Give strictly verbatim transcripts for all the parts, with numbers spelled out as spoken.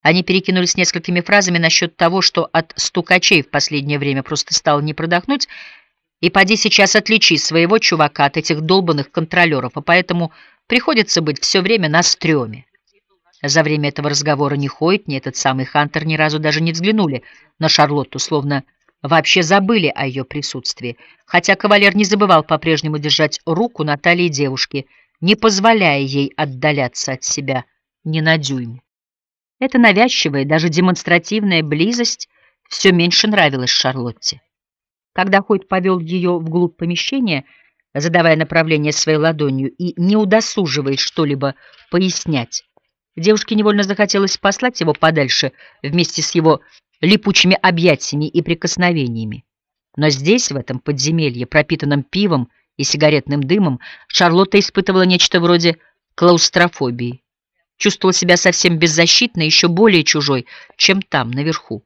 Они перекинулись несколькими фразами насчет того, что от стукачей в последнее время просто стало не продохнуть, и поди сейчас отличи своего чувака от этих долбанных контролеров, а поэтому приходится быть все время на стреме. За время этого разговора ни Хойт, ни этот самый Хантер ни разу даже не взглянули на Шарлотту, словно вообще забыли о ее присутствии, хотя кавалер не забывал по-прежнему держать руку на талии девушки, не позволяя ей отдаляться от себя ни на дюйм. Эта навязчивая, даже демонстративная близость все меньше нравилась Шарлотте. Когда Хойт повел ее вглубь помещения, задавая направление своей ладонью и не удосуживаясь что-либо пояснять, девушке невольно захотелось послать его подальше вместе с его липучими объятиями и прикосновениями. Но здесь, в этом подземелье, пропитанном пивом и сигаретным дымом, Шарлотта испытывала нечто вроде клаустрофобии. Чувствовала себя совсем беззащитной, еще более чужой, чем там, наверху.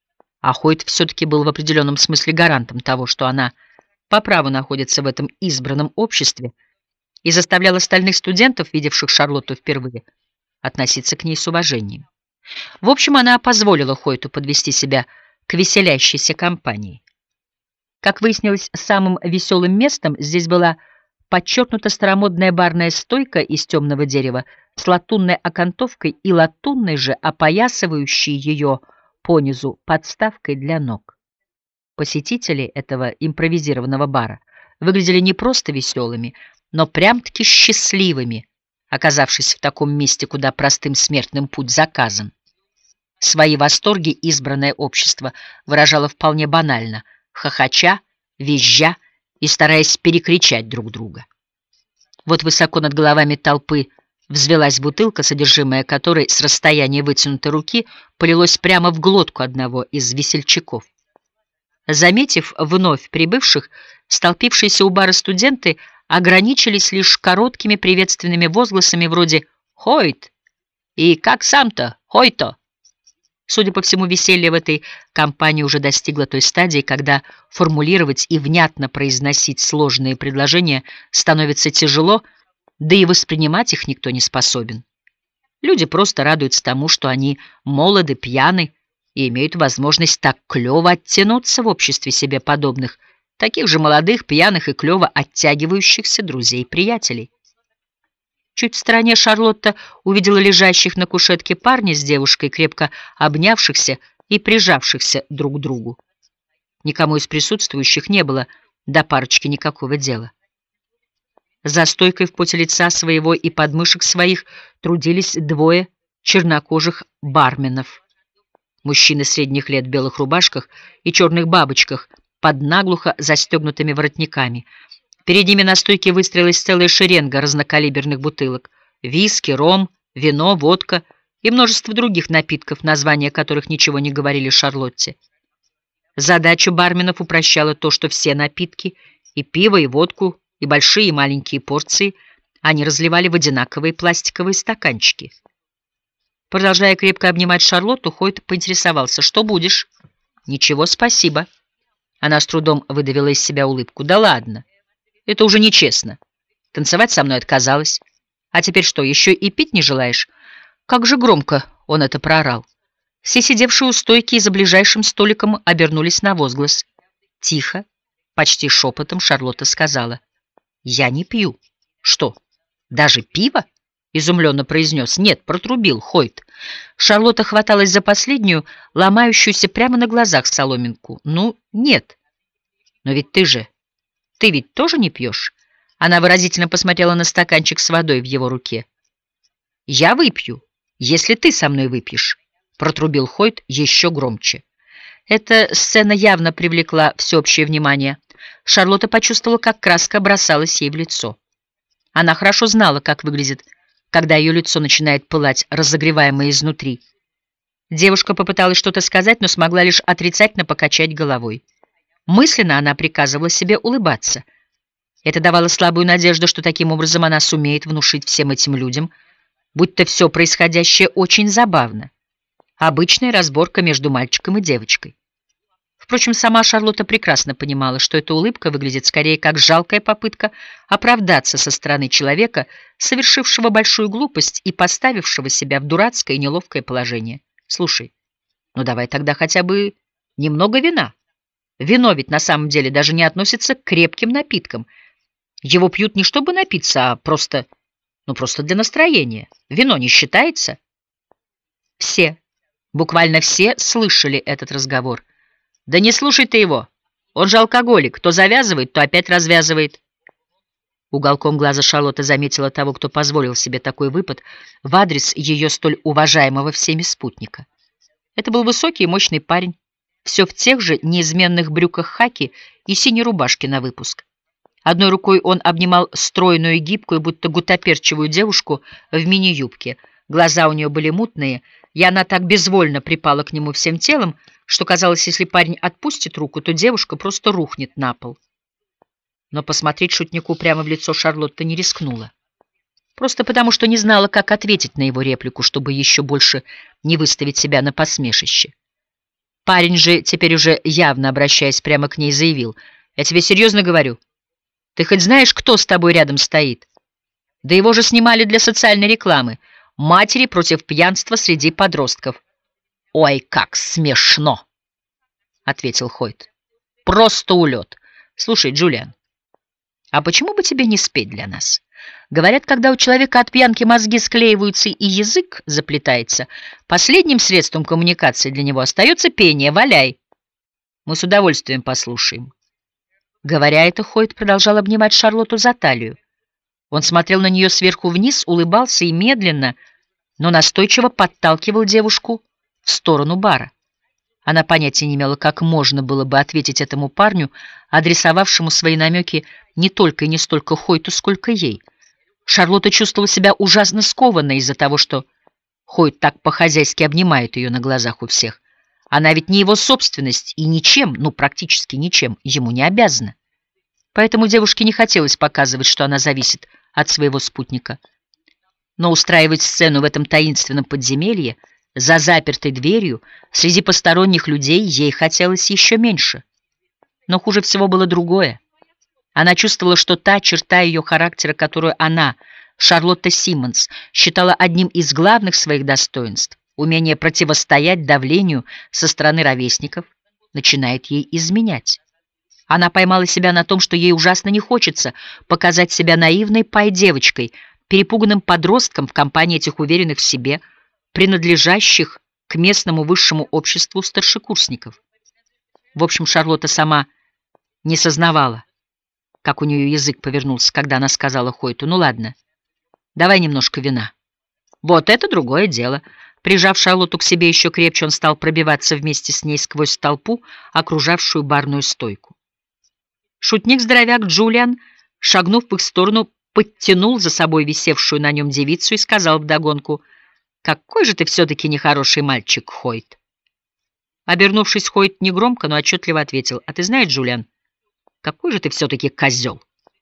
А Хойт все-таки был в определенном смысле гарантом того, что она по праву находится в этом избранном обществе, и заставлял остальных студентов, видевших Шарлотту впервые, относиться к ней с уважением. В общем, она позволила Хойту подвести себя к веселящейся компании. Как выяснилось, самым веселым местом здесь была подчеркнута старомодная барная стойка из темного дерева с латунной окантовкой и латунной же, опоясывающей ее понизу подставкой для ног. Посетители этого импровизированного бара выглядели не просто веселыми, но прям-таки счастливыми, оказавшись в таком месте, куда простым смертным путь заказан. Свои восторги избранное общество выражало вполне банально, хохоча, визжа и стараясь перекричать друг друга. Вот высоко над головами толпы взвелась бутылка, содержимое которой с расстояния вытянутой руки полилось прямо в глотку одного из весельчаков. Заметив вновь прибывших, столпившиеся у бара студенты ограничились лишь короткими приветственными возгласами вроде «Хойт!» и «Как сам-то? Хойто!». Судя по всему, веселье в этой компании уже достигло той стадии, когда формулировать и внятно произносить сложные предложения становится тяжело, да и воспринимать их никто не способен. Люди просто радуются тому, что они молоды, пьяны и имеют возможность так клёво оттянуться в обществе себе подобных, таких же молодых, пьяных и клёво оттягивающихся друзей и приятелей. Чуть в стороне Шарлотта увидела лежащих на кушетке парня с девушкой, крепко обнявшихся и прижавшихся друг к другу. Никому из присутствующих не было до парочки никакого дела. За стойкой в поте лица своего и подмышек своих трудились двое чернокожих барменов. Мужчины средних лет в белых рубашках и черных бабочках под наглухо застегнутыми воротниками. Перед ними на стойке выстроилась целая шеренга разнокалиберных бутылок: виски, ром, вино, водка и множество других напитков, названия которых ничего не говорили Шарлотте. Задачу барменов упрощало то, что все напитки, и пиво, и водку, и большие и маленькие порции, они разливали в одинаковые пластиковые стаканчики. Продолжая крепко обнимать Шарлотту, Хойт поинтересовался: «Что будешь?» «Ничего, спасибо». Она с трудом выдавила из себя улыбку. «Да ладно, это уже нечестно. Танцевать со мной отказалась. А теперь что, еще и пить не желаешь?» Как же громко он это проорал. Все сидевшие у стойки и за ближайшим столиком обернулись на возглас. Тихо, почти шепотом Шарлотта сказала: «Я не пью». «Что, даже пиво?» — изумленно произнес. «Нет», — протрубил Хойт. Шарлотта хваталась за последнюю, ломающуюся прямо на глазах соломинку. «Ну, нет». «Но ведь ты же... Ты ведь тоже не пьешь?» Она выразительно посмотрела на стаканчик с водой в его руке. «Я выпью, если ты со мной выпьешь», — протрубил Хойт еще громче. Эта сцена явно привлекла всеобщее внимание. Шарлотта почувствовала, как краска бросалась ей в лицо. Она хорошо знала, как выглядит, когда ее лицо начинает пылать, разогреваемое изнутри. Девушка попыталась что-то сказать, но смогла лишь отрицательно покачать головой. Мысленно она приказывала себе улыбаться. Это давало слабую надежду, что таким образом она сумеет внушить всем этим людям, будто все происходящее очень забавно. Обычная разборка между мальчиком и девочкой. Впрочем, сама Шарлотта прекрасно понимала, что эта улыбка выглядит скорее как жалкая попытка оправдаться со стороны человека, совершившего большую глупость и поставившего себя в дурацкое и неловкое положение. Слушай, ну давай тогда хотя бы немного вина. Вино ведь на самом деле даже не относится к крепким напиткам. Его пьют не чтобы напиться, а просто, ну просто для настроения. Вино не считается? Все, буквально все слышали этот разговор. Да не слушай ты его. Он же алкоголик. То завязывает, то опять развязывает. Уголком глаза Шарлотта заметила того, кто позволил себе такой выпад в адрес ее столь уважаемого всеми спутника. Это был высокий и мощный парень, все в тех же неизменных брюках хаки и синей рубашке на выпуск. Одной рукой он обнимал стройную и гибкую, будто гутоперчивую девушку в мини-юбке. Глаза у нее были мутные, и она так безвольно припала к нему всем телом, что казалось, если парень отпустит руку, то девушка просто рухнет на пол. Но посмотреть шутнику прямо в лицо Шарлотта не рискнула. Просто потому, что не знала, как ответить на его реплику, чтобы еще больше не выставить себя на посмешище. Парень же, теперь уже явно обращаясь прямо к ней, заявил: «Я тебе серьезно говорю. Ты хоть знаешь, кто с тобой рядом стоит? Да его же снимали для социальной рекламы. Матери против пьянства среди подростков». «Ой, как смешно!» — ответил Хойт. «Просто улет. Слушай, Джулиан, а почему бы тебе не спеть для нас? Говорят, когда у человека от пьянки мозги склеиваются и язык заплетается, последним средством коммуникации для него остается пение. Валяй. Мы с удовольствием послушаем». Говоря это, Хойт продолжал обнимать Шарлотту за талию. Он смотрел на нее сверху вниз, улыбался и медленно, но настойчиво подталкивал девушку в сторону бара. Она понятия не имела, как можно было бы ответить этому парню, адресовавшему свои намеки не только и не столько Хойту, сколько ей. Шарлотта чувствовала себя ужасно скованной из-за того, что Хойт так по-хозяйски обнимает ее на глазах у всех. Она ведь не его собственность и ничем, ну практически ничем, ему не обязана. Поэтому девушке не хотелось показывать, что она зависит от своего спутника. Но устраивать сцену в этом таинственном подземелье, за запертой дверью, среди посторонних людей, ей хотелось еще меньше. Но хуже всего было другое. Она чувствовала, что та черта ее характера, которую она, Шарлотта Симмонс, считала одним из главных своих достоинств, умение противостоять давлению со стороны ровесников, начинает ей изменять. Она поймала себя на том, что ей ужасно не хочется показать себя наивной пай-девочкой, перепуганным подростком в компании этих уверенных в себе, принадлежащих к местному высшему обществу старшекурсников. В общем, Шарлотта сама не сознавала, как у нее язык повернулся, когда она сказала Хойту: «Ну ладно, давай немножко вина». Вот это другое дело. Прижав Шарлотту к себе еще крепче, он стал пробиваться вместе с ней сквозь толпу, окружавшую барную стойку. Шутник-здоровяк Джулиан, шагнув в их сторону, подтянул за собой висевшую на нем девицу и сказал вдогонку: «Какой же ты все-таки нехороший мальчик, Хойт». Обернувшись, Хойт негромко, но отчетливо ответил: «А ты знаешь, Джулиан, какой же ты все-таки козел».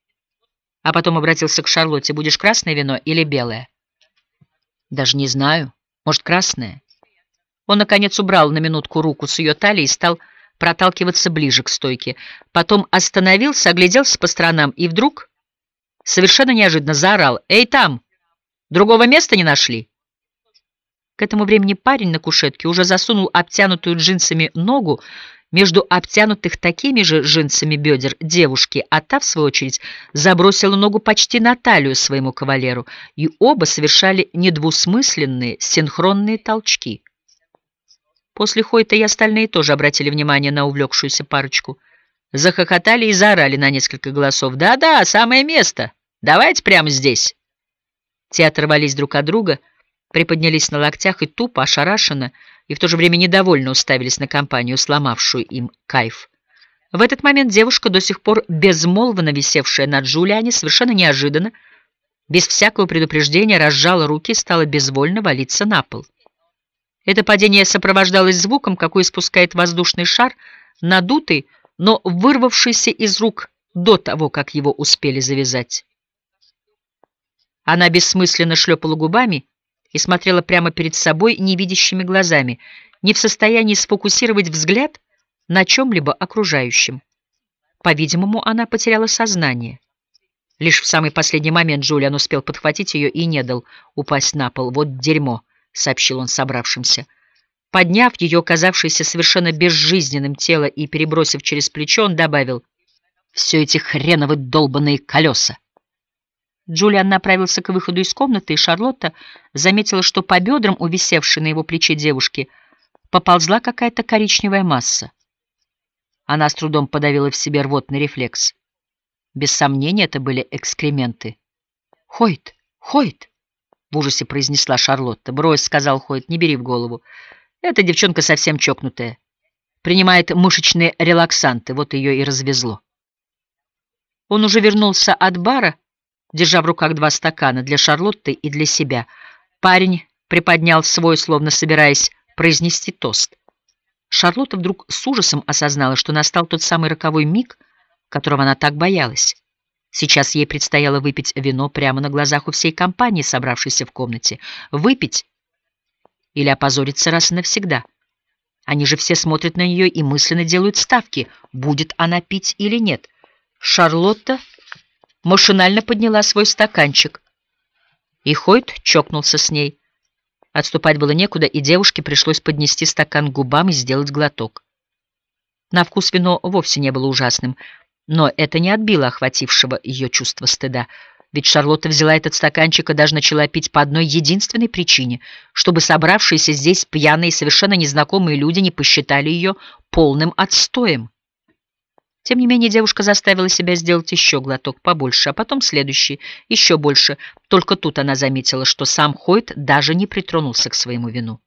А потом обратился к Шарлотте: «Будешь красное вино или белое?» «Даже не знаю. Может, красное?» Он, наконец, убрал на минутку руку с ее талии и стал проталкиваться ближе к стойке. Потом остановился, огляделся по сторонам и вдруг совершенно неожиданно заорал: «Эй, там! Другого места не нашли?» К этому времени парень на кушетке уже засунул обтянутую джинсами ногу между обтянутых такими же джинсами бедер девушки, а та, в свою очередь, забросила ногу почти на талию своему кавалеру, и оба совершали недвусмысленные синхронные толчки. После Хойта и остальные тоже обратили внимание на увлекшуюся парочку. Захохотали и заорали на несколько голосов: «Да-да, самое место! Давайте прямо здесь!» Те оторвались друг от друга, приподнялись на локтях и тупо, ошарашенно и в то же время недовольно уставились на компанию, сломавшую им кайф. В этот момент девушка, до сих пор безмолвно висевшая над Джулиане, совершенно неожиданно, без всякого предупреждения, разжала руки и стала безвольно валиться на пол. Это падение сопровождалось звуком, какой испускает воздушный шар, надутый, но вырвавшийся из рук до того, как его успели завязать. Она бессмысленно шлепала губами и смотрела прямо перед собой невидящими глазами, не в состоянии сфокусировать взгляд на чем-либо окружающем. По-видимому, она потеряла сознание. Лишь в самый последний момент Джулиан успел подхватить ее и не дал упасть на пол. «Вот дерьмо», — сообщил он собравшимся. Подняв ее, казавшееся совершенно безжизненным тело, и перебросив через плечо, он добавил: «Все эти хреновы долбаные колеса!» Джулиан направился к выходу из комнаты, и Шарлотта заметила, что по бедрам, увисевшей на его плече девушки, поползла какая-то коричневая масса. Она с трудом подавила в себе рвотный рефлекс. Без сомнения, это были экскременты. «Хойт! Хойт!» — в ужасе произнесла Шарлотта. «Брось», — сказал Хойт, — «не бери в голову. Эта девчонка совсем чокнутая. Принимает мышечные релаксанты, вот ее и развезло». Он уже вернулся от бара, держа в руках два стакана для Шарлотты и для себя. Парень приподнял свой, словно собираясь произнести тост. Шарлотта вдруг с ужасом осознала, что настал тот самый роковой миг, которого она так боялась. Сейчас ей предстояло выпить вино прямо на глазах у всей компании, собравшейся в комнате. Выпить или опозориться раз и навсегда. Они же все смотрят на нее и мысленно делают ставки, будет она пить или нет. Шарлотта машинально подняла свой стаканчик, и Хойт чокнулся с ней. Отступать было некуда, и девушке пришлось поднести стакан к губам и сделать глоток. На вкус вино вовсе не было ужасным, но это не отбило охватившего ее чувство стыда, ведь Шарлотта взяла этот стаканчик и даже начала пить по одной единственной причине, чтобы собравшиеся здесь пьяные и совершенно незнакомые люди не посчитали ее полным отстоем. Тем не менее, девушка заставила себя сделать еще глоток побольше, а потом следующий, еще больше. Только тут она заметила, что сам Хойт даже не притронулся к своему вину.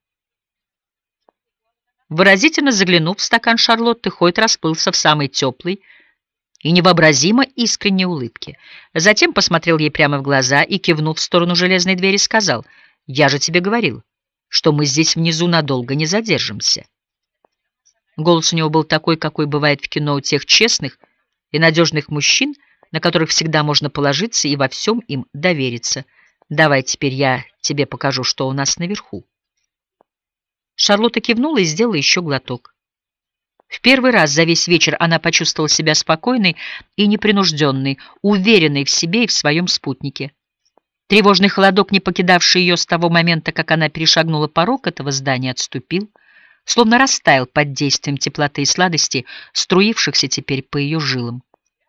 Выразительно заглянув в стакан Шарлотты, Хойт расплылся в самой теплой и невообразимо искренней улыбке. Затем посмотрел ей прямо в глаза и, кивнув в сторону железной двери, сказал: «Я же тебе говорил, что мы здесь внизу надолго не задержимся». Голос у него был такой, какой бывает в кино у тех честных и надежных мужчин, на которых всегда можно положиться и во всем им довериться. «Давай теперь я тебе покажу, что у нас наверху». Шарлотта кивнула и сделала еще глоток. В первый раз за весь вечер она почувствовала себя спокойной и непринужденной, уверенной в себе и в своем спутнике. Тревожный холодок, не покидавший ее с того момента, как она перешагнула порог этого здания, отступил, словно растаял под действием теплоты и сладости, струившихся теперь по ее жилам.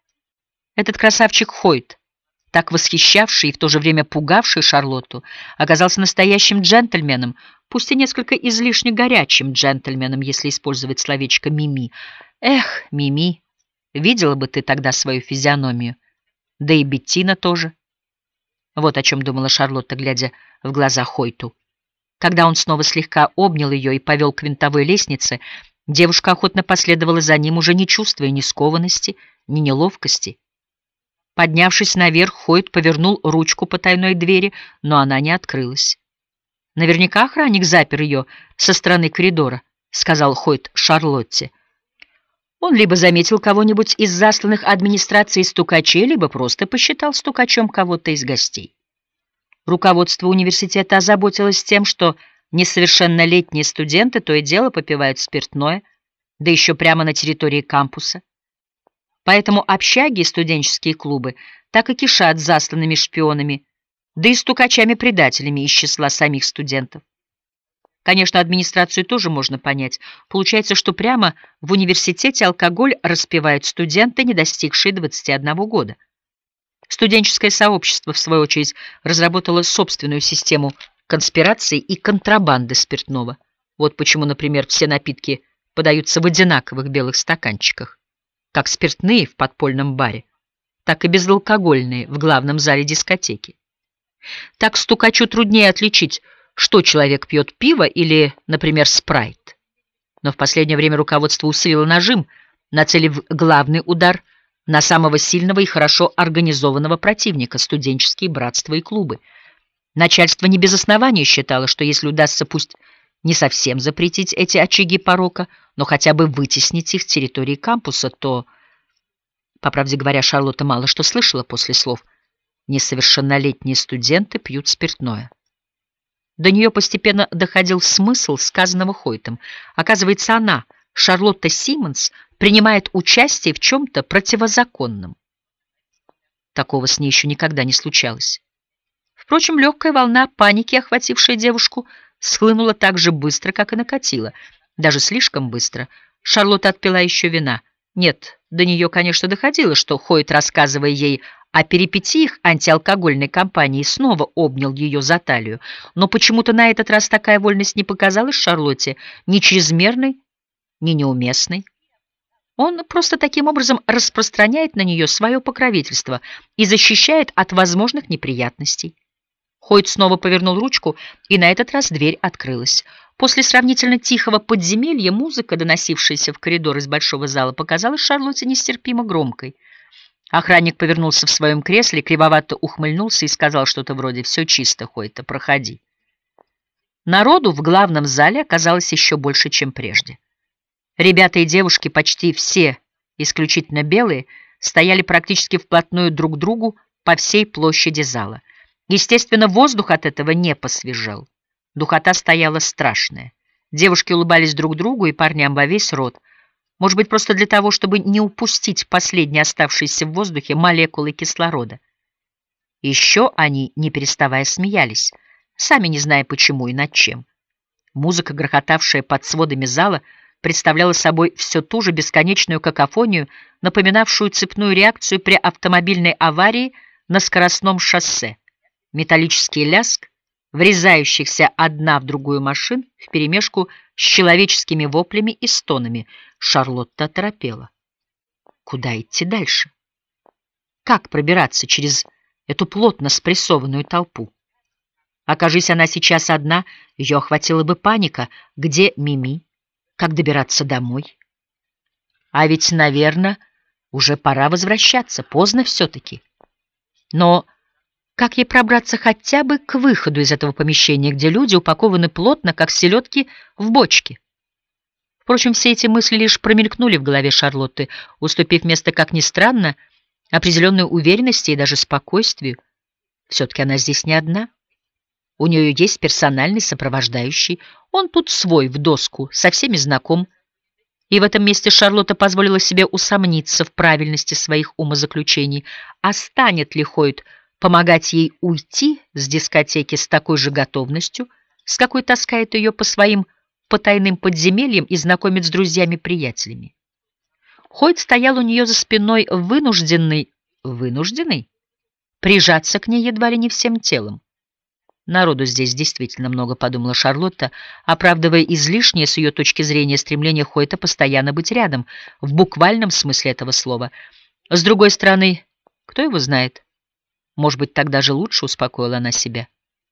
Этот красавчик Хойт, так восхищавший и в то же время пугавший Шарлотту, оказался настоящим джентльменом, пусть и несколько излишне горячим джентльменом, если использовать словечко «Мими». Эх, Мими, видела бы ты тогда свою физиономию, да и Беттина тоже. Вот о чем думала Шарлотта, глядя в глаза Хойту. Когда он снова слегка обнял ее и повел к винтовой лестнице, девушка охотно последовала за ним, уже не чувствуя ни скованности, ни неловкости. Поднявшись наверх, Хойт повернул ручку потайной двери, но она не открылась. «Наверняка охранник запер ее со стороны коридора», — сказал Хойт Шарлотте. «Он либо заметил кого-нибудь из засланных администрацией стукачей, либо просто посчитал стукачом кого-то из гостей». Руководство университета озаботилось тем, что несовершеннолетние студенты то и дело попивают спиртное, да еще прямо на территории кампуса. Поэтому общаги и студенческие клубы так и кишат засланными шпионами, да и стукачами-предателями из числа самих студентов. Конечно, администрацию тоже можно понять. Получается, что прямо в университете алкоголь распивают студенты, не достигшие двадцати одного года. Студенческое сообщество, в свою очередь, разработало собственную систему конспирации и контрабанды спиртного. Вот почему, например, все напитки подаются в одинаковых белых стаканчиках. Как спиртные в подпольном баре, так и безалкогольные в главном зале дискотеки. Так стукачу труднее отличить, что человек пьет, пиво или, например, спрайт. Но в последнее время руководство усилило нажим, нацелив главный удар на самого сильного и хорошо организованного противника — студенческие братства и клубы. Начальство не без основания считало, что если удастся пусть не совсем запретить эти очаги порока, но хотя бы вытеснить их с территории кампуса, то, по правде говоря, Шарлотта мало что слышала после слов «несовершеннолетние студенты пьют спиртное». До нее постепенно доходил смысл сказанного Хойтом. Оказывается, она, Шарлотта Симмонс, принимает участие в чем-то противозаконном. Такого с ней еще никогда не случалось. Впрочем, легкая волна паники, охватившая девушку, схлынула так же быстро, как и накатила, даже слишком быстро. Шарлотта отпила еще вина. Нет, до нее, конечно, доходило, что Хойт, рассказывая ей о перипетиях антиалкогольной кампании, снова обнял ее за талию, но почему-то на этот раз такая вольность не показалась Шарлотте ни чрезмерной, ни неуместной. Он просто таким образом распространяет на нее свое покровительство и защищает от возможных неприятностей. Хойт снова повернул ручку, и на этот раз дверь открылась. После сравнительно тихого подземелья музыка, доносившаяся в коридор из большого зала, показалась Шарлотте нестерпимо громкой. Охранник повернулся в своем кресле, кривовато ухмыльнулся и сказал что-то вроде «Все чисто, Хойта, проходи». Народу в главном зале оказалось еще больше, чем прежде. Ребята и девушки, почти все, исключительно белые, стояли практически вплотную друг к другу по всей площади зала. Естественно, воздух от этого не посвежел. Духота стояла страшная. Девушки улыбались друг другу и парням во весь рот. Может быть, просто для того, чтобы не упустить последние оставшиеся в воздухе молекулы кислорода. Еще они, не переставая, смеялись, сами не зная почему и над чем. Музыка, грохотавшая под сводами зала, представляла собой все ту же бесконечную какофонию, напоминавшую цепную реакцию при автомобильной аварии на скоростном шоссе. Металлический лязг врезающихся одна в другую машин вперемешку с человеческими воплями и стонами. Шарлотта оторопела. Куда идти дальше? Как пробираться через эту плотно спрессованную толпу? Окажись она сейчас одна, ее охватила бы паника. Где Мими? Как добираться домой? А ведь, наверное, уже пора возвращаться. Поздно все-таки. Но как ей пробраться хотя бы к выходу из этого помещения, где люди упакованы плотно, как селедки в бочке? Впрочем, все эти мысли лишь промелькнули в голове Шарлотты, уступив место, как ни странно, определенной уверенности и даже спокойствию. Все-таки она здесь не одна. У нее есть персональный сопровождающий. Он тут свой, в доску, со всеми знаком. И в этом месте Шарлотта позволила себе усомниться в правильности своих умозаключений. А станет ли Хойт помогать ей уйти с дискотеки с такой же готовностью, с какой таскает ее по своим потайным подземельям и знакомит с друзьями-приятелями? Хойт стоял у нее за спиной, вынужденный, вынужденный, прижаться к ней едва ли не всем телом. Народу здесь действительно много, подумала Шарлотта, оправдывая излишнее с ее точки зрения стремление Хойта постоянно быть рядом, в буквальном смысле этого слова. С другой стороны, кто его знает? Может быть, так даже лучше, успокоила она себя.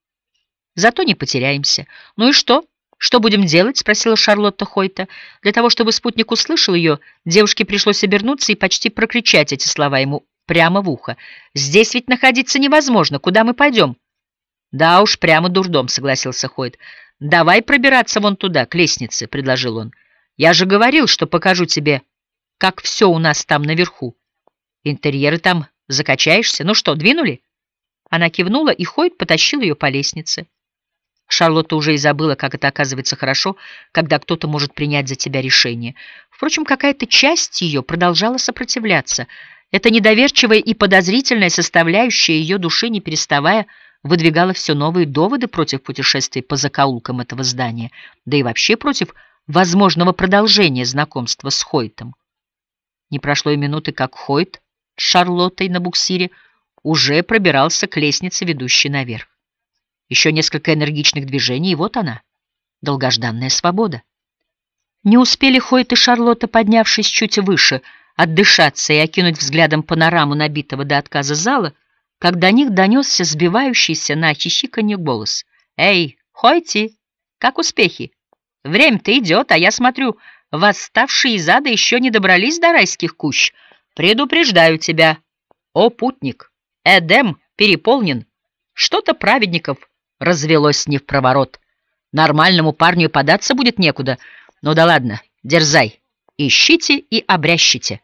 Зато не потеряемся. Ну и что? Что будем делать? Спросила Шарлотта Хойта. Для того, чтобы спутник услышал ее, девушке пришлось обернуться и почти прокричать эти слова ему прямо в ухо. Здесь ведь находиться невозможно. Куда мы пойдем? Да уж, прямо дурдом, согласился Хойт. Давай пробираться вон туда, к лестнице, предложил он. Я же говорил, что покажу тебе, как все у нас там наверху. Интерьеры там, закачаешься. Ну что, двинули? Она кивнула, и Хойт потащил ее по лестнице. Шарлотта уже и забыла, как это оказывается хорошо, когда кто-то может принять за тебя решение. Впрочем, какая-то часть ее продолжала сопротивляться. Эта недоверчивая и подозрительная составляющая ее души, не переставая, выдвигала все новые доводы против путешествий по закоулкам этого здания, да и вообще против возможного продолжения знакомства с Хойтом. Не прошло и минуты, как Хойт с Шарлоттой на буксире уже пробирался к лестнице, ведущей наверх. Еще несколько энергичных движений, и вот она, долгожданная свобода. Не успели Хойт и Шарлотта, поднявшись чуть выше, отдышаться и окинуть взглядом панораму набитого до отказа зала, как до них донесся сбивающийся на хихиканье голос. «Эй, Хойти, как успехи? Время-то идет, а я смотрю, восставшие из ада еще не добрались до райских кущ. Предупреждаю тебя, о путник, Эдем переполнен. Что-то праведников развелось не в проворот. Нормальному парню и податься будет некуда. Ну да ладно, дерзай, ищите и обрящите».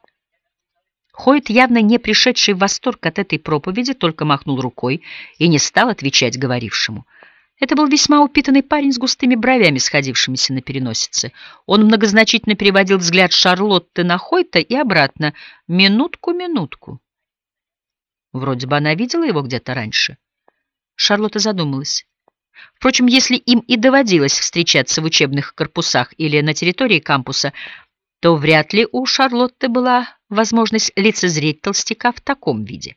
Хойт, явно не пришедший в восторг от этой проповеди, только махнул рукой и не стал отвечать говорившему. Это был весьма упитанный парень с густыми бровями, сходившимися на переносице. Он многозначительно переводил взгляд Шарлотты на Хойта и обратно. Минутку, минутку. Вроде бы она видела его где-то раньше. Шарлотта задумалась. Впрочем, если им и доводилось встречаться в учебных корпусах или на территории кампуса, то вряд ли у Шарлотты была возможность лицезреть толстяка в таком виде.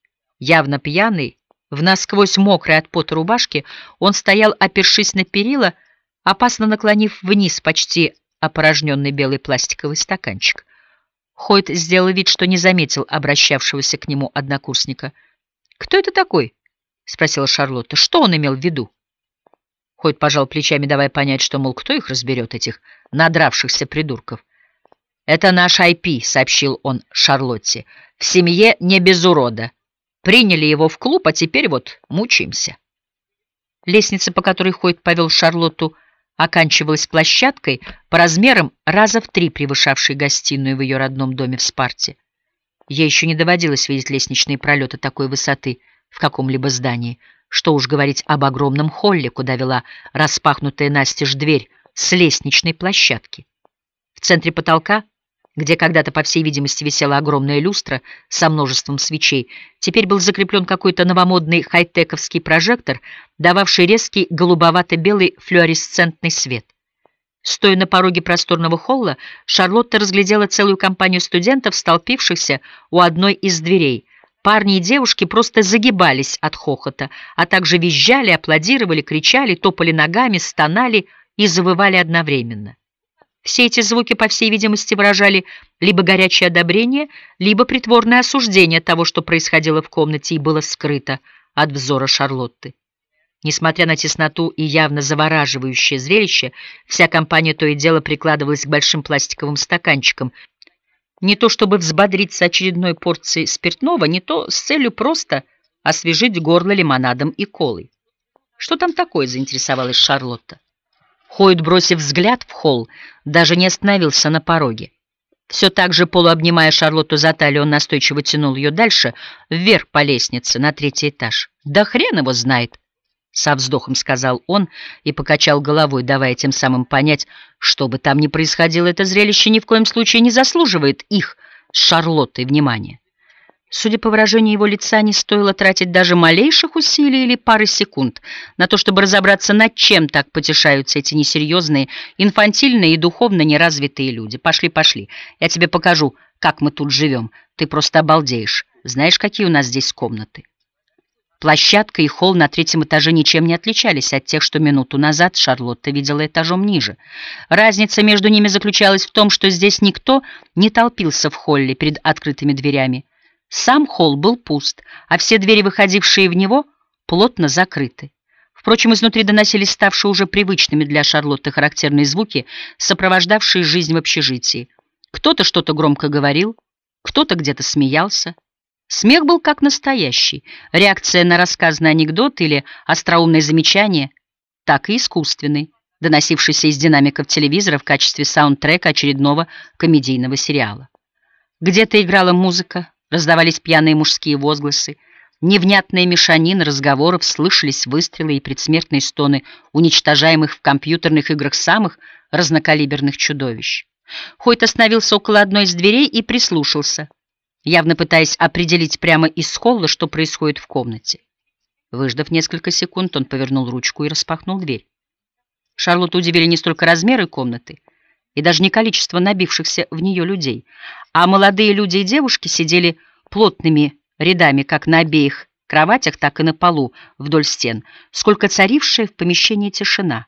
Явно пьяный, в насквозь мокрой от пота рубашке, он стоял, опершись на перила, опасно наклонив вниз почти опорожненный белый пластиковый стаканчик. Хойд сделал вид, что не заметил обращавшегося к нему однокурсника. «Кто это такой?» — спросила Шарлотта. «Что он имел в виду?» Хойд пожал плечами, давая понять, что, мол, кто их разберет, этих надравшихся придурков. «Это наш ай пи», — сообщил он Шарлотте. «В семье не без урода. Приняли его в клуб, а теперь вот мучаемся». Лестница, по которой Хойд повел Шарлотту, оканчивалась площадкой по размерам раза в три превышавшей гостиную в ее родном доме в Спарте. Ей еще не доводилось видеть лестничные пролеты такой высоты в каком-либо здании. Что уж говорить об огромном холле, куда вела распахнутая настежь дверь с лестничной площадки. В центре потолка, где когда-то, по всей видимости, висела огромная люстра со множеством свечей, теперь был закреплен какой-то новомодный хай-тековский прожектор, дававший резкий голубовато-белый флуоресцентный свет. Стоя на пороге просторного холла, Шарлотта разглядела целую компанию студентов, столпившихся у одной из дверей. Парни и девушки просто загибались от хохота, а также визжали, аплодировали, кричали, топали ногами, стонали и завывали одновременно. Все эти звуки, по всей видимости, выражали либо горячее одобрение, либо притворное осуждение того, что происходило в комнате и было скрыто от взора Шарлотты. Несмотря на тесноту и явно завораживающее зрелище, вся компания то и дело прикладывалась к большим пластиковым стаканчикам, не то чтобы взбодриться очередной порцией спиртного, не то с целью просто освежить горло лимонадом и колой. «Что там такое?» — заинтересовалась Шарлотта. Хойд, бросив взгляд в холл, даже не остановился на пороге. Все так же, полуобнимая Шарлотту за талию, он настойчиво тянул ее дальше, вверх по лестнице, на третий этаж. «Да хрен его знает!» — со вздохом сказал он и покачал головой, давая тем самым понять, что бы там ни происходило, это зрелище ни в коем случае не заслуживает их с Шарлоттой внимания. Судя по выражению его лица, не стоило тратить даже малейших усилий или пары секунд на то, чтобы разобраться, над чем так потешаются эти несерьезные, инфантильные и духовно неразвитые люди. «Пошли, пошли, я тебе покажу, как мы тут живем. Ты просто обалдеешь. Знаешь, какие у нас здесь комнаты?» Площадка и холл на третьем этаже ничем не отличались от тех, что минуту назад Шарлотта видела этажом ниже. Разница между ними заключалась в том, что здесь никто не толпился в холле перед открытыми дверями. Сам холл был пуст, а все двери, выходившие в него, плотно закрыты. Впрочем, изнутри доносились ставшие уже привычными для Шарлотты характерные звуки, сопровождавшие жизнь в общежитии. Кто-то что-то громко говорил, кто-то где-то смеялся. Смех был как настоящий, реакция на рассказанный анекдот или остроумное замечание, так и искусственный, доносившийся из динамиков телевизора в качестве саундтрека очередного комедийного сериала. Где-то играла музыка, раздавались пьяные мужские возгласы, невнятная мешанина разговоров, слышались выстрелы и предсмертные стоны уничтожаемых в компьютерных играх самых разнокалиберных чудовищ. Хойд остановился около одной из дверей и прислушался, явно пытаясь определить прямо из холла, что происходит в комнате. Выждав несколько секунд, он повернул ручку и распахнул дверь. Шарлотту удивили не столько размеры комнаты и даже не количество набившихся в нее людей, а молодые люди и девушки сидели плотными рядами как на обеих кроватях, так и на полу вдоль стен, сколько царившая в помещении тишина.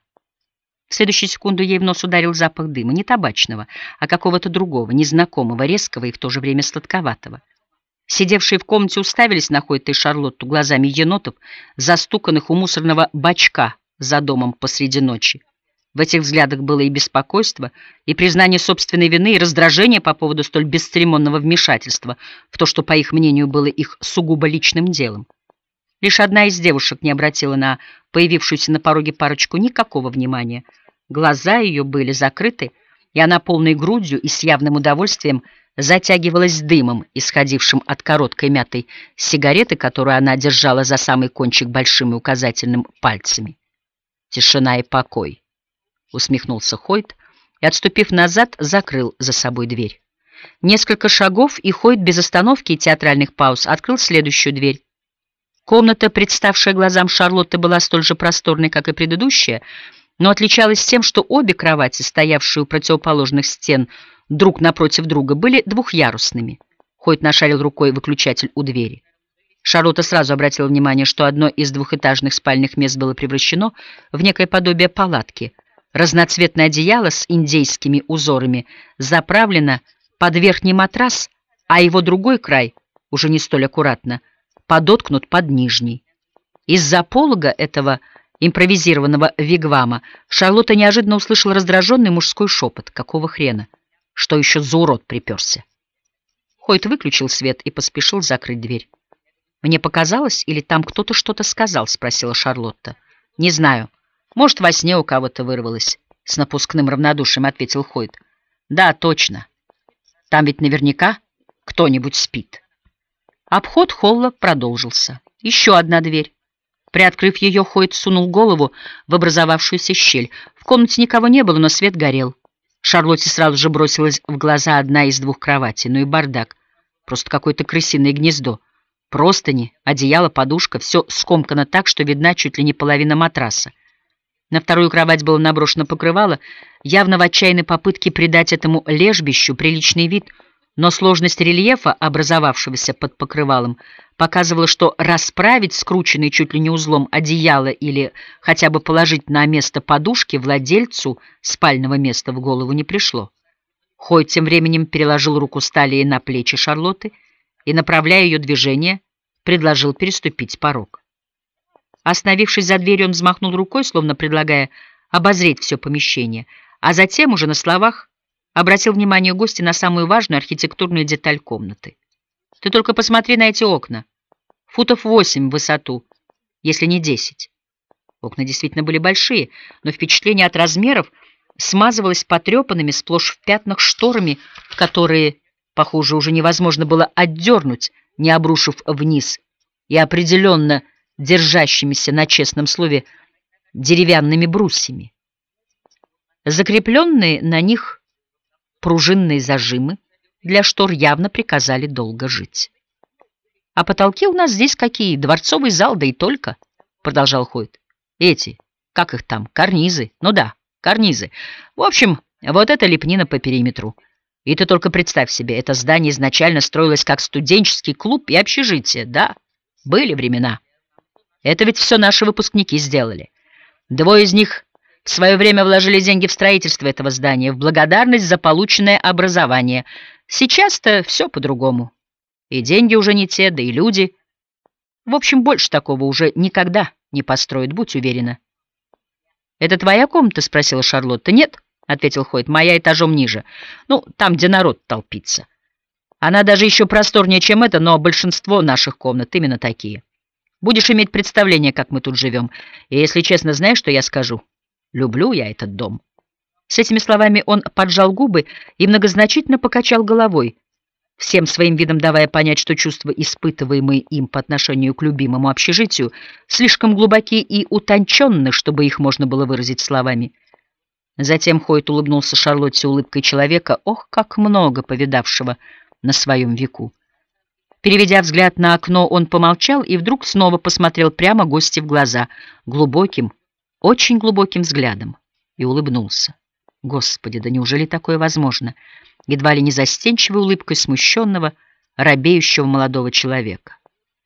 В следующую секунду ей в нос ударил запах дыма, не табачного, а какого-то другого, незнакомого, резкого и в то же время сладковатого. Сидевшие в комнате уставились на Хойда и Шарлотту глазами енотов, застуканных у мусорного бачка за домом посреди ночи. В этих взглядах было и беспокойство, и признание собственной вины, и раздражение по поводу столь бесцеремонного вмешательства в то, что, по их мнению, было их сугубо личным делом. Лишь одна из девушек не обратила на появившуюся на пороге парочку никакого внимания. Глаза ее были закрыты, и она полной грудью и с явным удовольствием затягивалась дымом, исходившим от короткой мятой сигареты, которую она держала за самый кончик большим и указательным пальцами. «Тишина и покой», — усмехнулся Хойд и, отступив назад, закрыл за собой дверь. Несколько шагов, и Хойд без остановки и театральных пауз открыл следующую дверь. Комната, представшая глазам Шарлотты, была столь же просторной, как и предыдущая, но отличалась тем, что обе кровати, стоявшие у противоположных стен друг напротив друга, были двухъярусными. Хойт нашарил рукой выключатель у двери. Шарлотта сразу обратила внимание, что одно из двухэтажных спальных мест было превращено в некое подобие палатки. Разноцветное одеяло с индейскими узорами заправлено под верхний матрас, а его другой край, уже не столь аккуратно, подоткнут под нижний. Из-за полога этого импровизированного вигвама Шарлотта неожиданно услышала раздраженный мужской шепот. Какого хрена? Что еще за урод приперся? Хойт выключил свет и поспешил закрыть дверь. «Мне показалось, или там кто-то что-то сказал?» — спросила Шарлотта. «Не знаю. Может, во сне у кого-то вырвалось». С напускным равнодушием ответил Хойт. «Да, точно. Там ведь наверняка кто-нибудь спит». Обход холла продолжился. Еще одна дверь. Приоткрыв ее, Хойт сунул голову в образовавшуюся щель. В комнате никого не было, но свет горел. Шарлотте сразу же бросилась в глаза одна из двух кроватей. Ну и бардак. Просто какое-то крысиное гнездо. Простыни, одеяло, подушка — все скомкано так, что видна чуть ли не половина матраса. На вторую кровать было наброшено покрывало, явно в отчаянной попытке придать этому лежбищу приличный вид, но сложность рельефа, образовавшегося под покрывалом, показывала, что расправить скрученный чуть ли не узлом одеяло или хотя бы положить на место подушки владельцу спального места в голову не пришло. Хойт тем временем переложил руку с талии на плечи Шарлотты и, направляя ее движение, предложил переступить порог. Остановившись за дверью, он взмахнул рукой, словно предлагая обозреть все помещение, а затем уже на словах обратил внимание гостя на самую важную архитектурную деталь комнаты. «Ты только посмотри на эти окна. Футов восемь в высоту, если не десять». Окна действительно были большие, но впечатление от размеров смазывалось потрепанными, сплошь в пятнах шторами, которые, похоже, уже невозможно было отдернуть, не обрушив вниз, и определенно держащимися на честном слове деревянными брусьями. Закрепленные на них пружинные зажимы для штор явно приказали долго жить. «А потолки у нас здесь какие? Дворцовый зал, да и только», — продолжал Хойт. «Эти, как их там, карнизы? Ну да, карнизы. В общем, вот это лепнина по периметру. И ты только представь себе, это здание изначально строилось как студенческий клуб и общежитие. Да, были времена. Это ведь все наши выпускники сделали. Двое из них в свое время вложили деньги в строительство этого здания, в благодарность за полученное образование. Сейчас-то все по-другому. И деньги уже не те, да и люди. В общем, больше такого уже никогда не построят, будь уверена». «Это твоя комната?» — спросила Шарлотта. «Нет», — ответил Хойт, — «моя этажом ниже. Ну, там, где народ толпится. Она даже еще просторнее, чем эта, но большинство наших комнат именно такие. Будешь иметь представление, как мы тут живем. И, если честно, знаешь, что я скажу? Люблю я этот дом». С этими словами он поджал губы и многозначительно покачал головой, всем своим видом давая понять, что чувства, испытываемые им по отношению к любимому общежитию, слишком глубоки и утонченны, чтобы их можно было выразить словами. Затем Хойт улыбнулся Шарлотте улыбкой человека, ох, как много повидавшего на своем веку. Переведя взгляд на окно, он помолчал и вдруг снова посмотрел прямо гости в глаза, глубоким, очень глубоким взглядом, и улыбнулся. Господи, да неужели такое возможно? Едва ли не застенчивой улыбкой смущенного, робеющего молодого человека.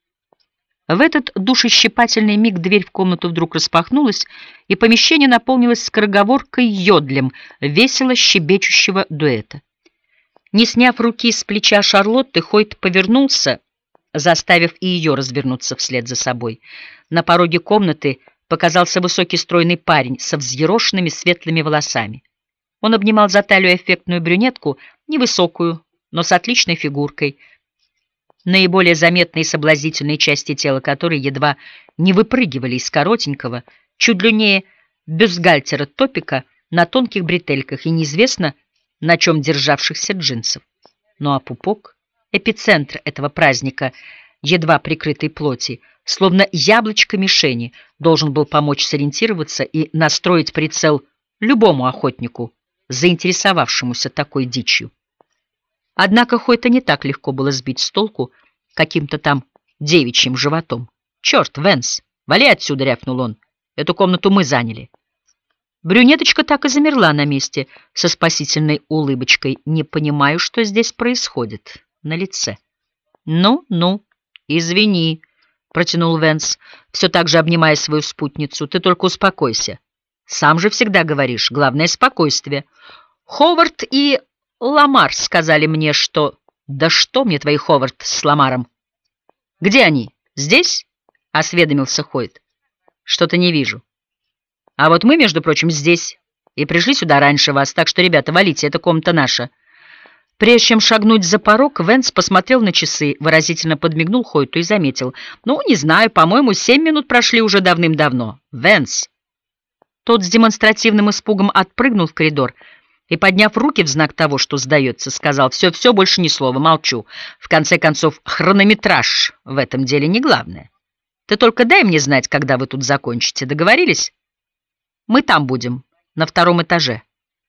В этот душещипательный миг дверь в комнату вдруг распахнулась, и помещение наполнилось скороговоркой йодлем весело щебечущего дуэта. Не сняв руки с плеча Шарлотты, Хойт повернулся, заставив и ее развернуться вслед за собой. На пороге комнаты показался высокий стройный парень со взъерошенными светлыми волосами. Он обнимал за талию эффектную брюнетку, невысокую, но с отличной фигуркой, наиболее заметные и соблазнительные части тела которой едва не выпрыгивали из коротенького, чуть длиннее бюстгальтера топика на тонких бретельках и неизвестно на чем державшихся джинсов. Ну а пупок, эпицентр этого праздника, едва прикрытой плоти, словно яблочко мишени, должен был помочь сориентироваться и настроить прицел любому охотнику, заинтересовавшемуся такой дичью. Однако Хойта не так легко было сбить с толку каким-то там девичьим животом. «Черт, Венс, вали отсюда!» — рявкнул он. «Эту комнату мы заняли». Брюнеточка так и замерла на месте со спасительной улыбочкой. «Не понимаю, что здесь происходит» на лице. «Ну, ну, извини», — протянул Венс, все так же обнимая свою спутницу. «Ты только успокойся. Сам же всегда говоришь, главное — спокойствие. Ховард и Ламар сказали мне, что...» «Да что мне твои Ховард с Ламаром?» «Где они? Здесь?» — осведомился Хойт. «Что-то не вижу. А вот мы, между прочим, здесь и пришли сюда раньше вас, так что, ребята, валите, эта комната наша». Прежде чем шагнуть за порог, Венс посмотрел на часы, выразительно подмигнул Хойту и заметил. «Ну, не знаю, по-моему, семь минут прошли уже давным-давно. Венс!» Тот с демонстративным испугом отпрыгнул в коридор и, подняв руки в знак того, что сдается, сказал: «Все-все, больше ни слова, молчу. В конце концов, хронометраж в этом деле не главное. Ты только дай мне знать, когда вы тут закончите. Договорились? Мы там будем, на втором этаже.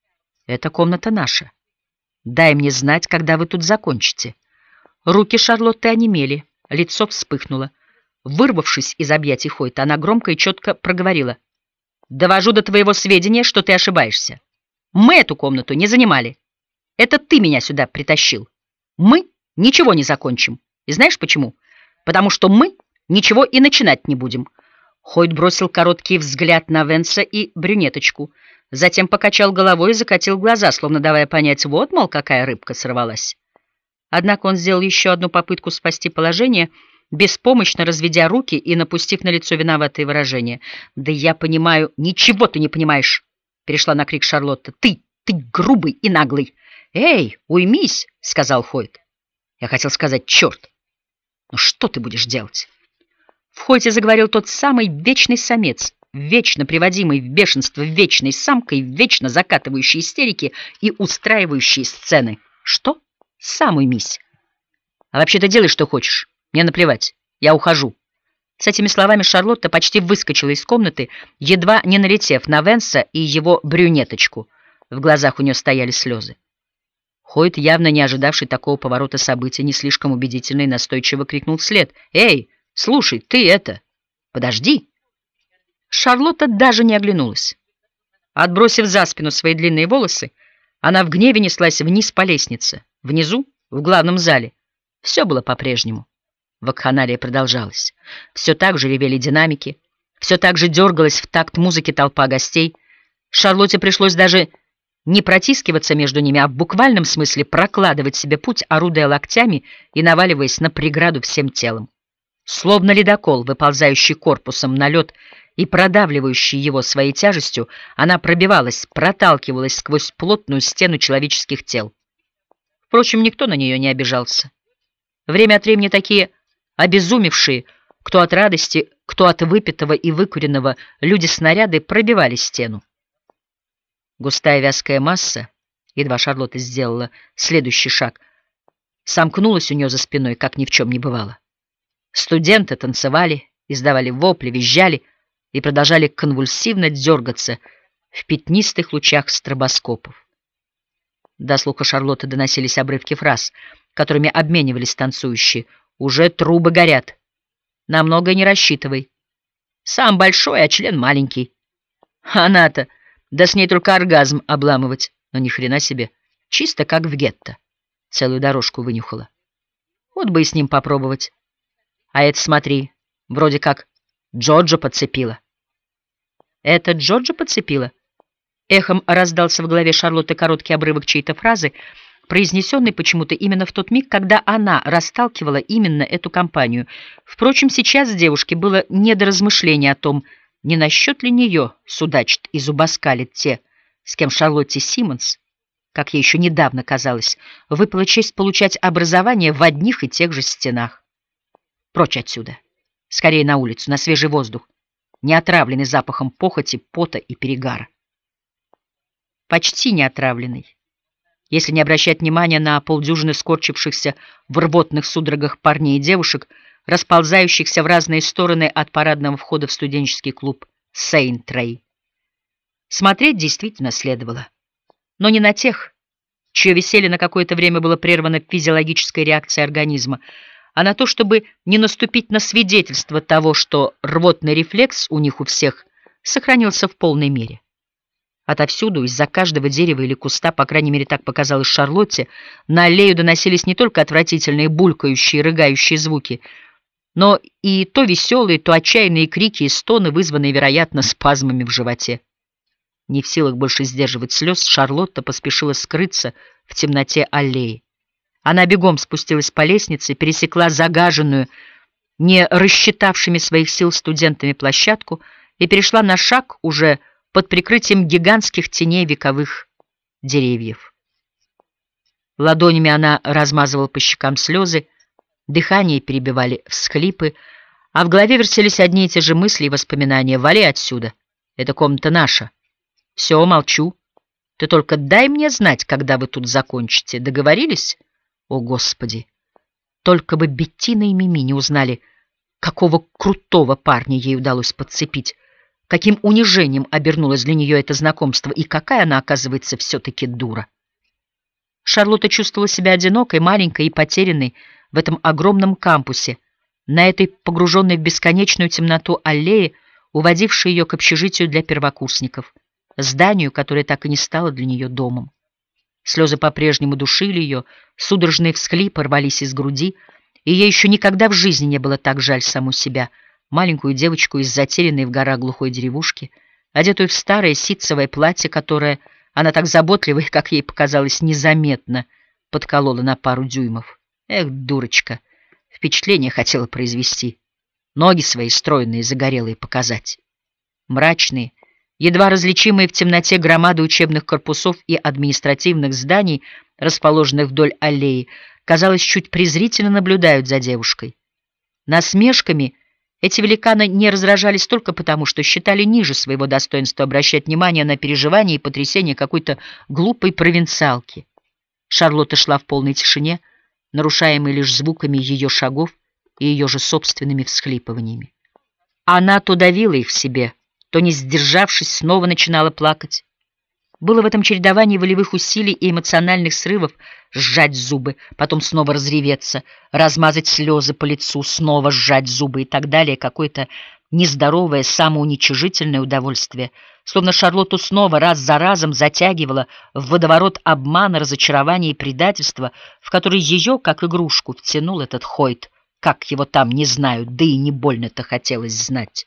Эта комната наша. Дай мне знать, когда вы тут закончите». Руки Шарлотты онемели, лицо вспыхнуло. Вырвавшись из объятий Хойта, она громко и четко проговорила: «Довожу до твоего сведения, что ты ошибаешься. Мы эту комнату не занимали. Это ты меня сюда притащил. Мы ничего не закончим. И знаешь почему? Потому что мы ничего и начинать не будем». Хойт бросил короткий взгляд на Венса и брюнеточку, затем покачал головой и закатил глаза, словно давая понять: вот, мол, какая рыбка сорвалась. Однако он сделал еще одну попытку спасти положение, беспомощно разведя руки и напустив на лицо виноватое выражение. «Да я понимаю...» «Ничего ты не понимаешь!» — перешла на крик Шарлотта. «Ты, ты грубый и наглый!» «Эй, уймись!» — сказал Хойт. Я хотел сказать: «Черт! Ну что ты будешь делать?» В Хойте заговорил тот самый вечный самец, вечно приводимый в бешенство вечной самкой, вечно закатывающий истерики и устраивающий сцены. «Что? Сам уймись! А вообще ты делай, что хочешь. Мне наплевать. Я ухожу». С этими словами Шарлотта почти выскочила из комнаты, едва не налетев на Венса и его брюнеточку. В глазах у нее стояли слезы. Хойт, явно не ожидавший такого поворота событий, не слишком убедительно и настойчиво крикнул вслед: «Эй, слушай, ты это... Подожди!» Шарлотта даже не оглянулась. Отбросив за спину свои длинные волосы, она в гневе неслась вниз по лестнице. Внизу, в главном зале, все было по-прежнему. Вакханалия продолжалась. Все так же ревели динамики, все так же дергалась в такт музыки толпа гостей. Шарлотте пришлось даже не протискиваться между ними, а в буквальном смысле прокладывать себе путь, орудуя локтями и наваливаясь на преграду всем телом. Словно ледокол, выползающий корпусом на лед и продавливающий его своей тяжестью, она пробивалась, проталкивалась сквозь плотную стену человеческих тел. Впрочем, никто на нее не обижался. Время от времени такие обезумевшие, кто от радости, кто от выпитого и выкуренного, люди-снаряды пробивали стену. Густая вязкая масса, едва Шарлотта сделала следующий шаг, сомкнулась у нее за спиной, как ни в чем не бывало. Студенты танцевали, издавали вопли, визжали и продолжали конвульсивно дергаться в пятнистых лучах стробоскопов. До слуха Шарлотты доносились обрывки фраз, которыми обменивались танцующие. «Уже трубы горят. На многое не рассчитывай. Сам большой, а член маленький. Она-то, да с ней только оргазм обламывать. Но ни хрена себе. Чисто как в гетто. Целую дорожку вынюхала. Вот бы и с ним попробовать. А это, смотри, вроде как Джоджо подцепила». «Это Джоджо подцепила?» Эхом раздался в голове Шарлотты короткий обрывок чьей-то фразы, произнесенный почему-то именно в тот миг, когда она расталкивала именно эту компанию. Впрочем, сейчас девушке было не до размышления о том, не насчет ли нее судачат и зубоскалят те, с кем Шарлотте Симмонс, как ей еще недавно казалось, выпала честь получать образование в одних и тех же стенах. Прочь отсюда, скорее на улицу, на свежий воздух, не отравленный запахом похоти, пота и перегара. Почти не отравленный, если не обращать внимания на полдюжины скорчившихся в рвотных судорогах парней и девушек, расползающихся в разные стороны от парадного входа в студенческий клуб Сейнт-Трей. Смотреть действительно следовало, но не на тех, чье веселье на какое-то время было прервано физиологической реакцией организма, а на то, чтобы не наступить на свидетельство того, что рвотный рефлекс у них у всех сохранился в полной мере. Отовсюду, из-за каждого дерева или куста, по крайней мере так показалось Шарлотте, на аллею доносились не только отвратительные булькающие, рыгающие звуки, но и то веселые, то отчаянные крики и стоны, вызванные, вероятно, спазмами в животе. Не в силах больше сдерживать слез, Шарлотта поспешила скрыться в темноте аллеи. Она бегом спустилась по лестнице, пересекла загаженную, не рассчитавшими своих сил студентами площадку и перешла на шаг уже под прикрытием гигантских теней вековых деревьев. Ладонями она размазывала по щекам слезы, дыхание перебивали всхлипы, а в голове вертелись одни и те же мысли и воспоминания. «Вали отсюда! Эта комната наша! Все, молчу! Ты только дай мне знать, когда вы тут закончите. Договорились? О, Господи! Только бы Беттина и Мими не узнали, какого крутого парня ей удалось подцепить, каким унижением обернулось для нее это знакомство, и какая она, оказывается, все-таки дура!» Шарлотта чувствовала себя одинокой, маленькой и потерянной в этом огромном кампусе, на этой погруженной в бесконечную темноту аллее, уводившей ее к общежитию для первокурсников, зданию, которое так и не стало для нее домом. Слезы по-прежнему душили ее, судорожные всхлипы рвались из груди, и ей еще никогда в жизни не было так жаль саму себя, маленькую девочку из затерянной в горах глухой деревушки, одетую в старое ситцевое платье, которое она так заботливо и, как ей показалось, незаметно подколола на пару дюймов. Эх, дурочка, впечатление хотела произвести, ноги свои стройные, загорелые показать. Мрачные, едва различимые в темноте громады учебных корпусов и административных зданий, расположенных вдоль аллеи, казалось, чуть презрительно наблюдают за девушкой. Насмешками эти великаны не раздражались только потому, что считали ниже своего достоинства обращать внимание на переживания и потрясения какой-то глупой провинциалки. Шарлотта шла в полной тишине, нарушаемой лишь звуками ее шагов и ее же собственными всхлипываниями. Она то давила их в себе, то, не сдержавшись, снова начинала плакать. Было в этом чередовании волевых усилий и эмоциональных срывов сжать зубы, потом снова разреветься, размазать слезы по лицу, снова сжать зубы и так далее, какое-то нездоровое, самоуничижительное удовольствие, словно Шарлотту снова раз за разом затягивало в водоворот обмана, разочарования и предательства, в который ее, как игрушку, втянул этот Хойт, как его там не знают, да и не больно-то хотелось знать.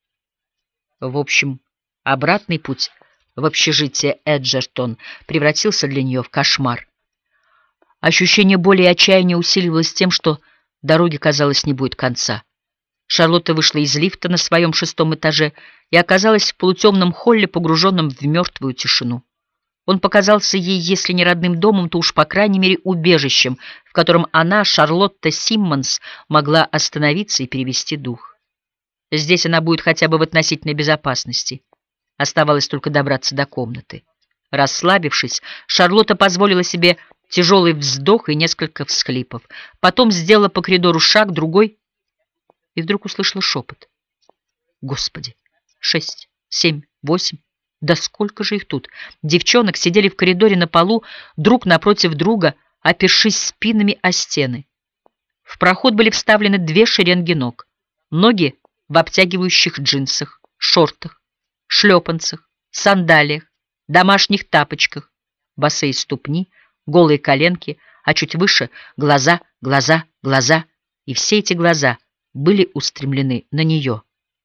В общем, обратный путь в общежитие Эджертон превратился для нее в кошмар. Ощущение боли и отчаяния усиливалось тем, что дороги, казалось, не будет конца. Шарлотта вышла из лифта на своем шестом этаже и оказалась в полутемном холле, погруженном в мертвую тишину. Он показался ей, если не родным домом, то уж, по крайней мере, убежищем, в котором она, Шарлотта Симмонс, могла остановиться и перевести дух. Здесь она будет хотя бы в относительной безопасности. Оставалось только добраться до комнаты. Расслабившись, Шарлотта позволила себе тяжелый вздох и несколько всхлипов. Потом сделала по коридору шаг, другой, и вдруг услышала шепот. Господи, шесть, семь, восемь, да сколько же их тут! Девчонок сидели в коридоре на полу, друг напротив друга, опершись спинами о стены. В проход были вставлены две шеренги ног. Ноги в обтягивающих джинсах, шортах, шлепанцах, сандалиях, домашних тапочках, босые ступни, голые коленки, а чуть выше — глаза, глаза, глаза, и все эти глаза были устремлены на нее.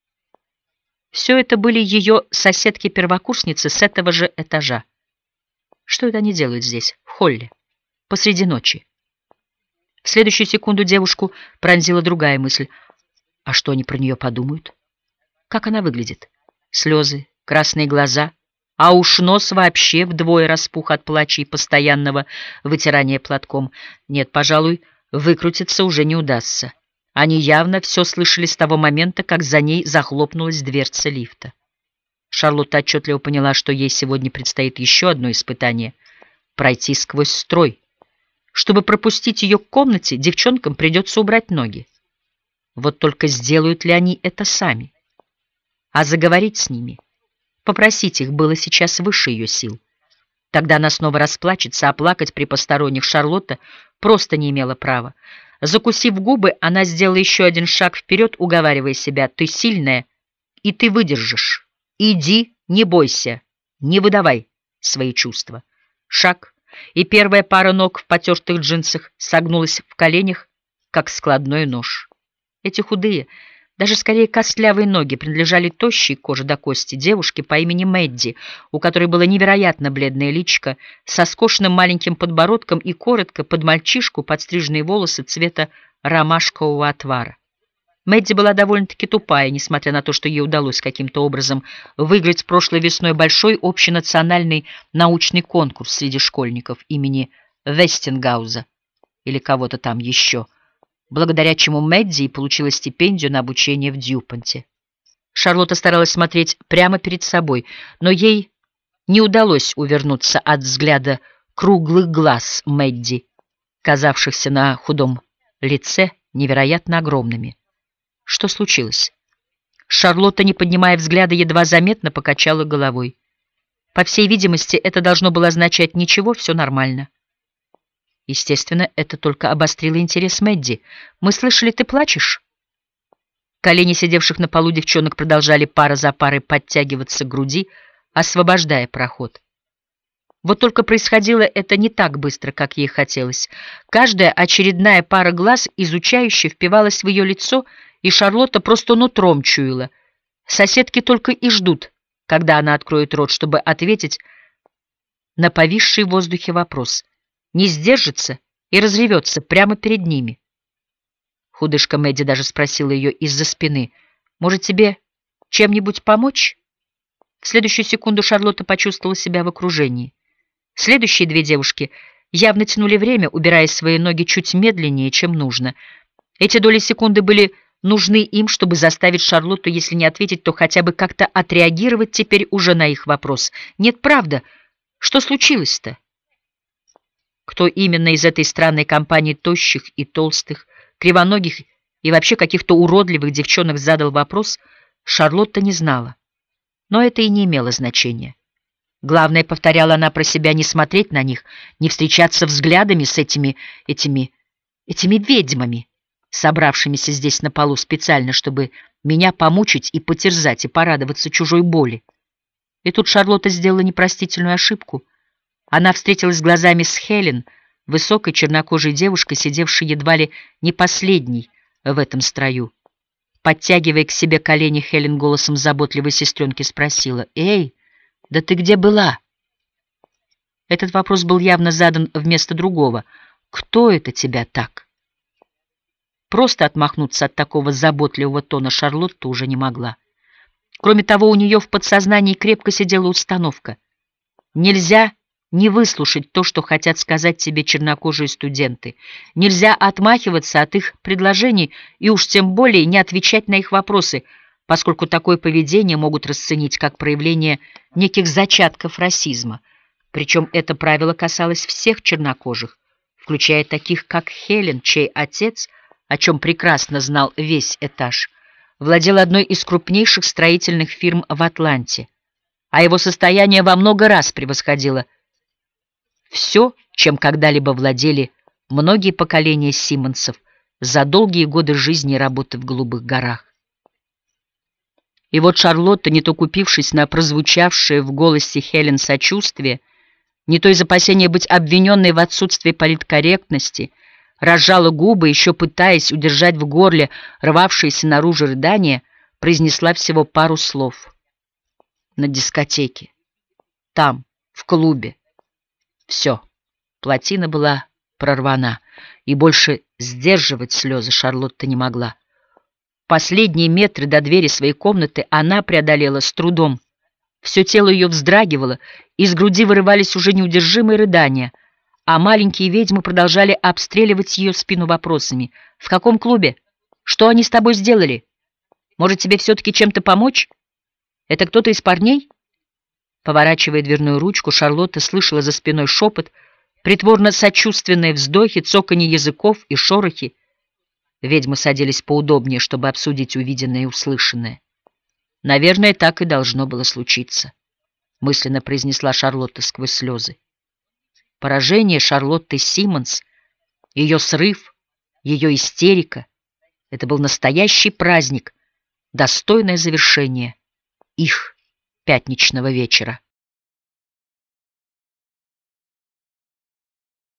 Все это были ее соседки-первокурсницы с этого же этажа. Что это они делают здесь, в холле, посреди ночи? В следующую секунду девушку пронзила другая мысль. А что они про нее подумают? Как она выглядит? Слезы, красные глаза, а уж нос вообще вдвое распух от плача и постоянного вытирания платком. Нет, пожалуй, выкрутиться уже не удастся. Они явно все слышали с того момента, как за ней захлопнулась дверца лифта. Шарлотта отчетливо поняла, что ей сегодня предстоит еще одно испытание — пройти сквозь строй. Чтобы пропустить ее к комнате, девчонкам придется убрать ноги. Вот только сделают ли они это сами? А заговорить с ними, попросить их было сейчас выше ее сил. Тогда она снова расплачется, а плакать при посторонних Шарлотта просто не имела права. Закусив губы, она сделала еще один шаг вперед, уговаривая себя: «Ты сильная, и ты выдержишь. Иди, не бойся, не выдавай свои чувства». Шаг, и первая пара ног в потертых джинсах согнулась в коленях, как складной нож. Эти худые, даже скорее костлявые ноги принадлежали тощей коже до кости девушке по имени Мэдди, у которой было невероятно бледное личико, со скошенным маленьким подбородком и коротко под мальчишку подстриженные волосы цвета ромашкового отвара. Мэдди была довольно-таки тупая, несмотря на то, что ей удалось каким-то образом выиграть прошлой весной большой общенациональный научный конкурс среди школьников имени Вестингауза или кого-то там еще, благодаря чему Мэдди и получила стипендию на обучение в Дьюпонте. Шарлотта старалась смотреть прямо перед собой, но ей не удалось увернуться от взгляда круглых глаз Мэдди, казавшихся на худом лице невероятно огромными. Что случилось? Шарлотта, не поднимая взгляда, едва заметно покачала головой. По всей видимости, это должно было означать: ничего, все нормально. Естественно, это только обострило интерес Мэдди. «Мы слышали, ты плачешь?» Колени сидевших на полу девчонок продолжали пара за парой подтягиваться к груди, освобождая проход. Вот только происходило это не так быстро, как ей хотелось. Каждая очередная пара глаз изучающе впивалась в ее лицо, и Шарлотта просто нутром чуяла. Соседки только и ждут, когда она откроет рот, чтобы ответить на повисший в воздухе вопрос. Не сдержится и разревется прямо перед ними. Худышка Мэдди даже спросила ее из-за спины: «Может, тебе чем-нибудь помочь?» В следующую секунду Шарлотта почувствовала себя в окружении. Следующие две девушки явно тянули время, убирая свои ноги чуть медленнее, чем нужно. Эти доли секунды были нужны им, чтобы заставить Шарлотту, если не ответить, то хотя бы как-то отреагировать теперь уже на их вопрос. «Нет, правда, что случилось-то?» Кто именно из этой странной компании тощих и толстых, кривоногих и вообще каких-то уродливых девчонок задал вопрос, Шарлотта не знала. Но это и не имело значения. Главное, повторяла она про себя, не смотреть на них, не встречаться взглядами с этими, этими, этими ведьмами, собравшимися здесь на полу специально, чтобы меня помучить и потерзать, и порадоваться чужой боли. И тут Шарлотта сделала непростительную ошибку. Она встретилась глазами с Хелен, высокой чернокожей девушкой, сидевшей едва ли не последней в этом строю. Подтягивая к себе колени, Хелен голосом заботливой сестренки спросила: «Эй, да ты где была?» Этот вопрос был явно задан вместо другого. «Кто это тебя так?» Просто отмахнуться от такого заботливого тона Шарлотта уже не могла. Кроме того, у нее в подсознании крепко сидела установка: нельзя не выслушать то, что хотят сказать тебе чернокожие студенты. Нельзя отмахиваться от их предложений и уж тем более не отвечать на их вопросы, поскольку такое поведение могут расценить как проявление неких зачатков расизма. Причем это правило касалось всех чернокожих, включая таких, как Хелен, чей отец, о чем прекрасно знал весь этаж, владел одной из крупнейших строительных фирм в Атланте, а его состояние во много раз превосходило все, чем когда-либо владели многие поколения Симмонсов за долгие годы жизни и работы в Голубых горах. И вот Шарлотта, не то купившись на прозвучавшее в голосе Хелен сочувствие, не то из опасения быть обвиненной в отсутствии политкорректности, разжала губы, еще пытаясь удержать в горле рвавшиеся наружу рыдания, произнесла всего пару слов. На дискотеке. Там, в клубе. Все. Плотина была прорвана, и больше сдерживать слезы Шарлотта не могла. Последние метры до двери своей комнаты она преодолела с трудом. Все тело ее вздрагивало, из груди вырывались уже неудержимые рыдания, а маленькие ведьмы продолжали обстреливать ее спину вопросами. «В каком клубе? Что они с тобой сделали? Может, тебе все-таки чем-то помочь? Это кто-то из парней?» Поворачивая дверную ручку, Шарлотта слышала за спиной шепот, притворно сочувственные вздохи, цоканье языков и шорохи. Ведьмы садились поудобнее, чтобы обсудить увиденное и услышанное. «Наверное, так и должно было случиться», — мысленно произнесла Шарлотта сквозь слезы. Поражение Шарлотты Симмонс, ее срыв, ее истерика — это был настоящий праздник, достойное завершение их пятничного вечера.